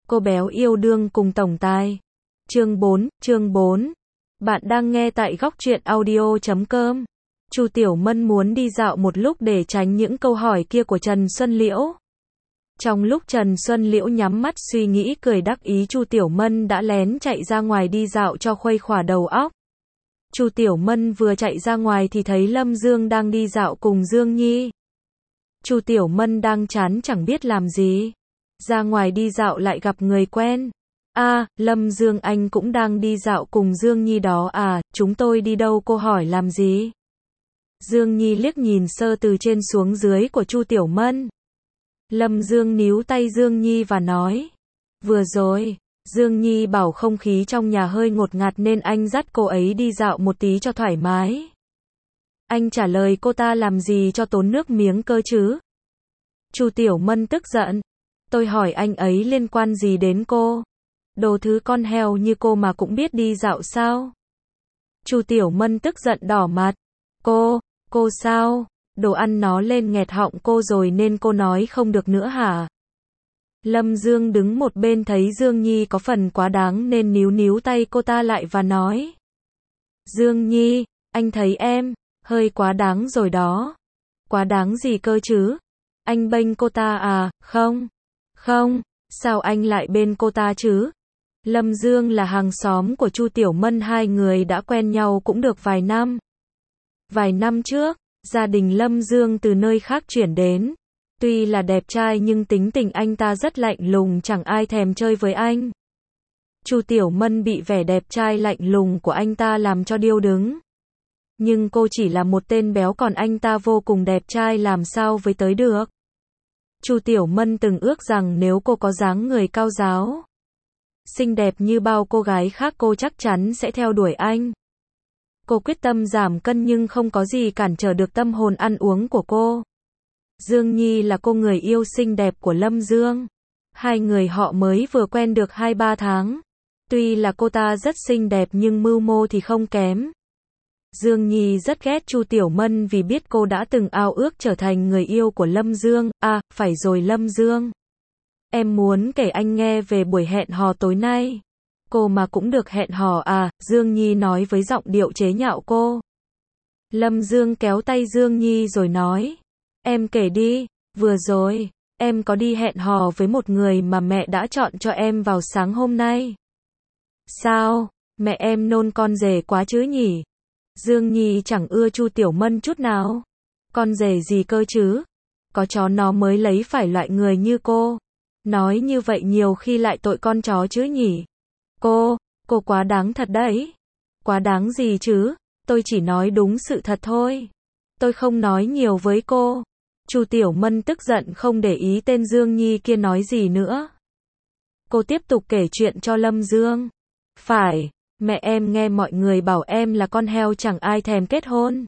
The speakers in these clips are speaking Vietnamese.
Cô béo yêu đương cùng tổng tài. Chương 4. Bạn đang nghe tại góc truyện audio.com. Chu Tiểu Mân muốn đi dạo một lúc để tránh những câu hỏi kia của Trần Xuân Liễu. Trong lúc Trần Xuân Liễu nhắm mắt suy nghĩ cười đắc ý, Chu Tiểu Mân đã lén chạy ra ngoài đi dạo cho khuây khỏa đầu óc. Chu Tiểu Mân vừa chạy ra ngoài thì thấy Lâm Dương đang đi dạo cùng Dương Nhi. Chu Tiểu Mân đang chán chẳng biết làm gì. Ra ngoài đi dạo lại gặp người quen. Lâm Dương, anh cũng đang đi dạo cùng Dương Nhi đó à, chúng tôi đi đâu cô hỏi làm gì? Dương Nhi liếc nhìn sơ từ trên xuống dưới của Chu Tiểu Mân. Lâm Dương níu tay Dương Nhi và nói. Vừa rồi, Dương Nhi bảo không khí trong nhà hơi ngột ngạt nên anh dắt cô ấy đi dạo một tí cho thoải mái. Anh trả lời cô ta làm gì cho tốn nước miếng cơ chứ? Chu Tiểu Mân tức giận. Tôi hỏi anh ấy liên quan gì đến cô? Đồ thứ con heo như cô mà cũng biết đi dạo sao? Chu Tiểu Mân tức giận đỏ mặt. Cô sao? Đồ ăn nó lên nghẹt họng cô rồi nên cô nói không được nữa hả? Lâm Dương đứng một bên thấy Dương Nhi có phần quá đáng nên níu tay cô ta lại và nói. Dương Nhi, anh thấy em hơi quá đáng rồi đó. Quá đáng gì cơ chứ? Anh bênh cô ta à? Không, sao anh lại bên cô ta chứ? Lâm Dương là hàng xóm của Chu Tiểu Mân, hai người đã quen nhau cũng được vài năm. Vài năm trước, gia đình Lâm Dương từ nơi khác chuyển đến. Tuy là đẹp trai nhưng tính tình anh ta rất lạnh lùng, chẳng ai thèm chơi với anh. Chu Tiểu Mân bị vẻ đẹp trai lạnh lùng của anh ta làm cho điêu đứng. Nhưng cô chỉ là một tên béo còn anh ta vô cùng đẹp trai, làm sao với tới được. Chu Tiểu Mân từng ước rằng nếu cô có dáng người cao ráo, xinh đẹp như bao cô gái khác, cô chắc chắn sẽ theo đuổi anh. Cô quyết tâm giảm cân nhưng không có gì cản trở được tâm hồn ăn uống của cô. Dương Nhi là cô người yêu xinh đẹp của Lâm Dương. Hai người họ mới vừa quen được 2-3 tháng. Tuy là cô ta rất xinh đẹp nhưng mưu mô thì không kém. Dương Nhi rất ghét Chu Tiểu Mân vì biết cô đã từng ao ước trở thành người yêu của Lâm Dương. Phải rồi Lâm Dương. Em muốn kể anh nghe về buổi hẹn hò tối nay. Cô mà cũng được hẹn hò à? Dương Nhi nói với giọng điệu chế nhạo cô. Lâm Dương kéo tay Dương Nhi rồi nói. Em kể đi, vừa rồi, em có đi hẹn hò với một người mà mẹ đã chọn cho em vào sáng hôm nay. Sao, mẹ em nôn con rể quá chứ nhỉ? Dương Nhi chẳng ưa Chu Tiểu Mân chút nào. Con rể gì cơ chứ? Có chó nó mới lấy phải loại người như cô. Nói như vậy nhiều khi lại tội con chó chứ nhỉ? Cô quá đáng thật đấy. Quá đáng gì chứ? Tôi chỉ nói đúng sự thật thôi. Tôi không nói nhiều với cô. Chu Tiểu Mân tức giận không để ý tên Dương Nhi kia nói gì nữa. Cô tiếp tục kể chuyện cho Lâm Dương. Phải, mẹ em nghe mọi người bảo em là con heo chẳng ai thèm kết hôn.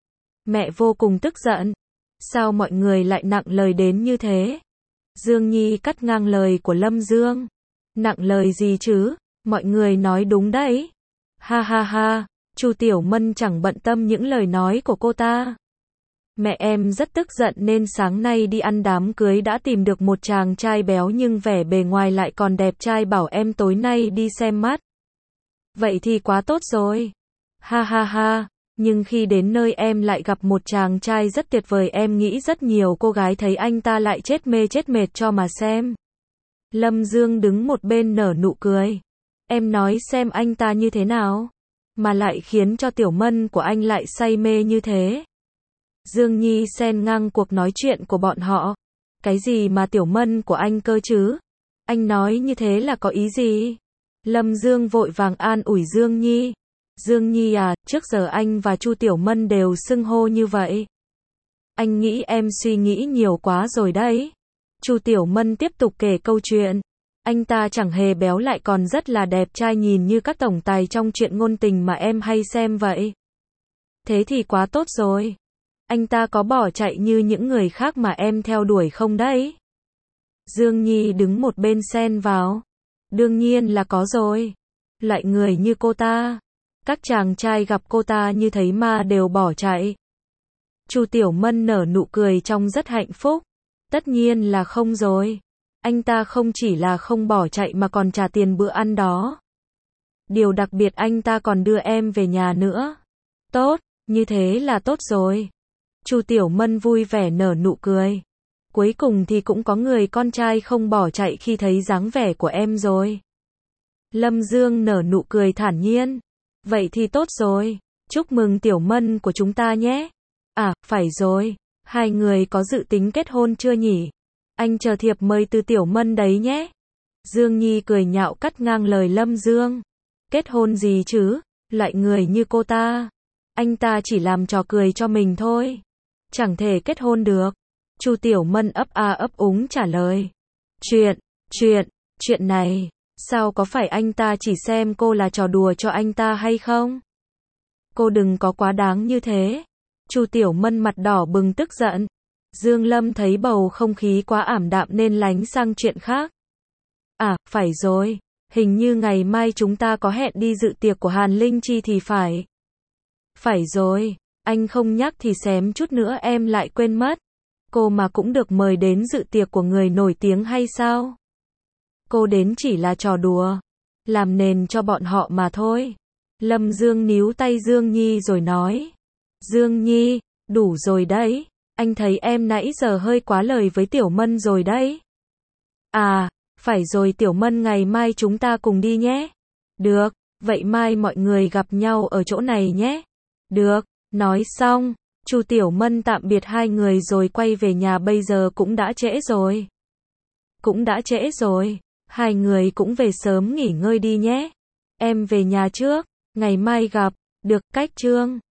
Mẹ vô cùng tức giận. Sao mọi người lại nặng lời đến như thế? Dương Nhi cắt ngang lời của Lâm Dương. Nặng lời gì chứ? Mọi người nói đúng đấy. Ha. Chu Tiểu Mân chẳng bận tâm những lời nói của cô ta. Mẹ em rất tức giận nên sáng nay đi ăn đám cưới đã tìm được một chàng trai béo nhưng vẻ bề ngoài lại còn đẹp trai, bảo em tối nay đi xem mắt. Vậy thì quá tốt rồi. Ha. Nhưng khi đến nơi em lại gặp một chàng trai rất tuyệt vời, em nghĩ rất nhiều cô gái thấy anh ta lại chết mê chết mệt cho mà xem. Lâm Dương đứng một bên nở nụ cười. Em nói xem anh ta như thế nào mà lại khiến cho Tiểu Mân của anh lại say mê như thế. Dương Nhi xen ngang cuộc nói chuyện của bọn họ. Cái gì mà Tiểu Mân của anh cơ chứ? Anh nói như thế là có ý gì? Lâm Dương vội vàng an ủi Dương Nhi. Dương Nhi à, trước giờ anh và Chu Tiểu Mân đều xưng hô như vậy. Anh nghĩ em suy nghĩ nhiều quá rồi đấy. Chu Tiểu Mân tiếp tục kể câu chuyện. Anh ta chẳng hề béo lại còn rất là đẹp trai, nhìn như các tổng tài trong truyện ngôn tình mà em hay xem vậy. Thế thì quá tốt rồi. Anh ta có bỏ chạy như những người khác mà em theo đuổi không đấy? Dương Nhi đứng một bên xen vào. Đương nhiên là có rồi. Loại người như cô ta, các chàng trai gặp cô ta như thấy ma đều bỏ chạy. Chu Tiểu Mân nở nụ cười trông rất hạnh phúc. Tất nhiên là không rồi. Anh ta không chỉ là không bỏ chạy mà còn trả tiền bữa ăn đó. Điều đặc biệt anh ta còn đưa em về nhà nữa. Tốt, như thế là tốt rồi. Chu Tiểu Mân vui vẻ nở nụ cười. Cuối cùng thì cũng có người con trai không bỏ chạy khi thấy dáng vẻ của em rồi. Lâm Dương nở nụ cười thản nhiên. Vậy thì tốt rồi. Chúc mừng Tiểu Mân của chúng ta nhé. À, phải rồi. Hai người có dự tính kết hôn chưa nhỉ? Anh chờ thiệp mời từ Tiểu Mân đấy nhé. Dương Nhi cười nhạo cắt ngang lời Lâm Dương. Kết hôn gì chứ? Loại người như cô ta. Anh ta chỉ làm trò cười cho mình thôi. Chẳng thể kết hôn được. Chu Tiểu Mân ấp a ấp úng trả lời. Chuyện này, sao có phải anh ta chỉ xem cô là trò đùa cho anh ta hay không? Cô đừng có quá đáng như thế. Chu Tiểu Mân mặt đỏ bừng tức giận. Dương Lâm thấy bầu không khí quá ảm đạm nên lánh sang chuyện khác. À, phải rồi. Hình như ngày mai chúng ta có hẹn đi dự tiệc của Hàn Linh Chi thì phải. Phải rồi. Anh không nhắc thì xém chút nữa em lại quên mất. Cô mà cũng được mời đến dự tiệc của người nổi tiếng hay sao? Cô đến chỉ là trò đùa. Làm nền cho bọn họ mà thôi. Lâm Dương níu tay Dương Nhi rồi nói. Dương Nhi, đủ rồi đấy. Anh thấy em nãy giờ hơi quá lời với Tiểu Mân rồi đấy. À, phải rồi Tiểu Mân, ngày mai chúng ta cùng đi nhé. Được, vậy mai mọi người gặp nhau ở chỗ này nhé. Được, nói xong, Chu Tiểu Mân tạm biệt hai người rồi quay về nhà. Bây giờ cũng đã trễ rồi. Hai người cũng về sớm nghỉ ngơi đi nhé. Em về nhà trước, ngày mai gặp. Được, cách Trương.